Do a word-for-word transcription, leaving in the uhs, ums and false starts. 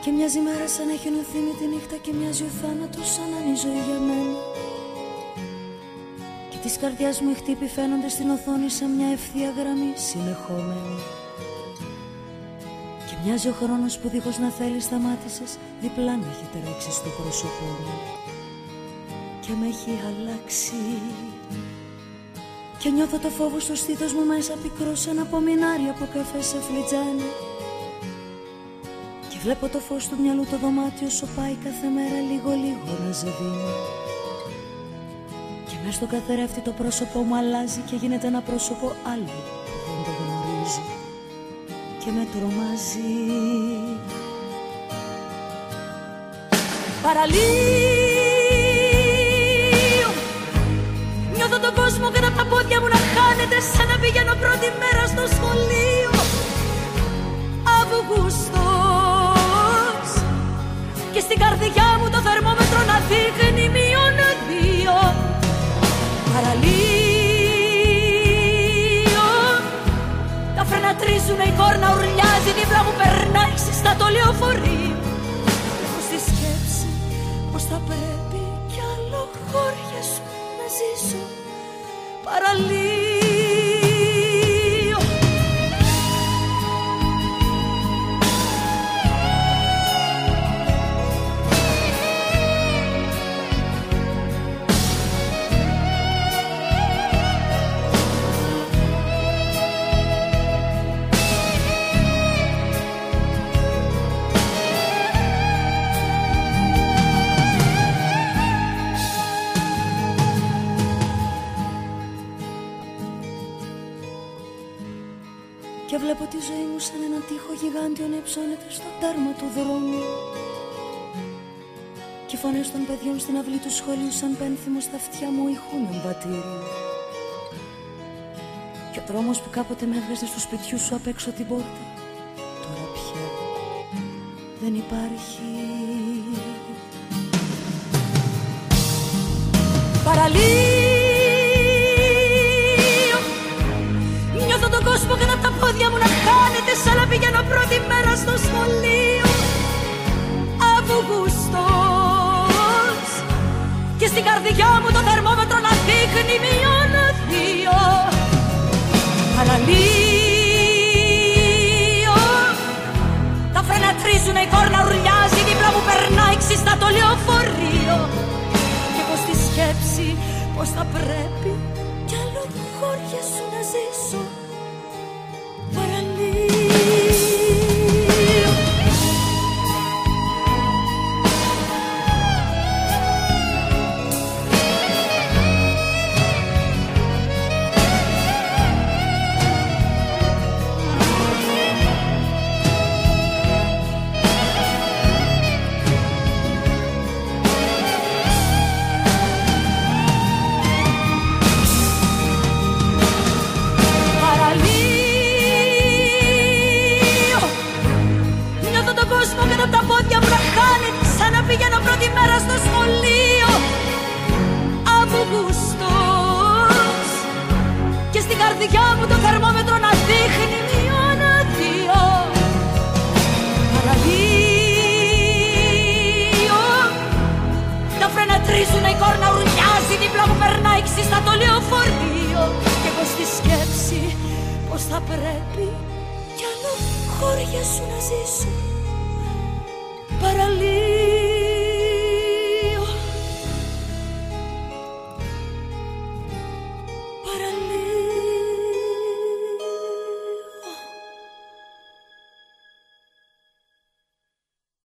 Και μοιάζει η μέρα σαν να έχει ενωθεί με τη νύχτα και μοιάζει ο θάνατος σαν να είναι η ζωή για μένα. Και της καρδιάς μου οι χτύποι φαίνονται στην οθόνη σαν μια ευθεία γραμμή συνεχόμενη. Και μοιάζει ο χρόνος που δίχως να θέλει σταμάτησες διπλά να έχει τρέξει στο πρόσωπό μου και με έχει αλλάξει. Και νιώθω το φόβο στο στήθος μου μέσα πικρό σαν απομεινάρι από καφέ σε φλιτζάνι. Και βλέπω το φως του μυαλού το δωμάτιο σωπάει κάθε μέρα λίγο λίγο να ζεβίνει. Και μες στο καθρέφτη το πρόσωπό μου αλλάζει και γίνεται ένα πρόσωπο άλλο που δεν το γνωρίζει και με τρομάζει. Παραλίο, νιώθω τον κόσμο κάτω από τα πόδια μου να χάνεται σαν να πηγαίνω πρώτη μέρα στο σχολείο. Αυγούστος και στην καρδιά μου το θερμόμετρο να δείχνει μείον δύο. Παραλίο, τα φρένα τρίζουνε, η κόρνα ουρλιάζει, δίπλα μου περνάει ξυστά το λεωφορείο. Έχω στη σκέψη πως θα πρέπει κι άλλο χώρια σου να ζήσω. Παραλίο. Και βλέπω τη ζωή μου σαν έναν τοίχο γιγάντιο να υψώνεται στο τέρμα του δρόμου. Και οι φωνές των παιδιών στην αυλή του σχολείου σαν πένθυμο στα αυτιά μου ηχούν εμβατήριο. Και ο δρόμος που κάποτε με έβγαζε στο σπιτιού σου απ' έξω την πόρτα τώρα πια δεν υπάρχει. Παραλίο, νιώθω τον κόσμο κάτω απ' τα πόδια μου να χάνεται σαν να πηγαίνω πρώτη μέρα στο σχολείο. Αυγούστος και στην καρδιά μου το θερμόμετρο να δείχνει μείον δύο. Παραλίο, τα φρένα τρίζουνε, η κόρνα ουρλιάζει, δίπλα μου περνάει ξυστά το λεωφορείο. Και έχω στη σκέψη πως θα πρέπει κι άλλο χώρια σου να ζήσω. Παραλίο. Πηγαίνω πρώτη μέρα στο σχολείο. Αυγούστος και στην καρδιά μου το θερμόμετρο να δείχνει μείον δύο. Παραλίο, τα φρένα τρίζουνε, η κόρνα ουρλιάζει, δίπλα μου περνάει ξύστα το λεωφορείο. Και έχω στη σκέψη πως θα πρέπει κι άλλο χώρια σου να ζήσω. Παραλίο. Παραλίο.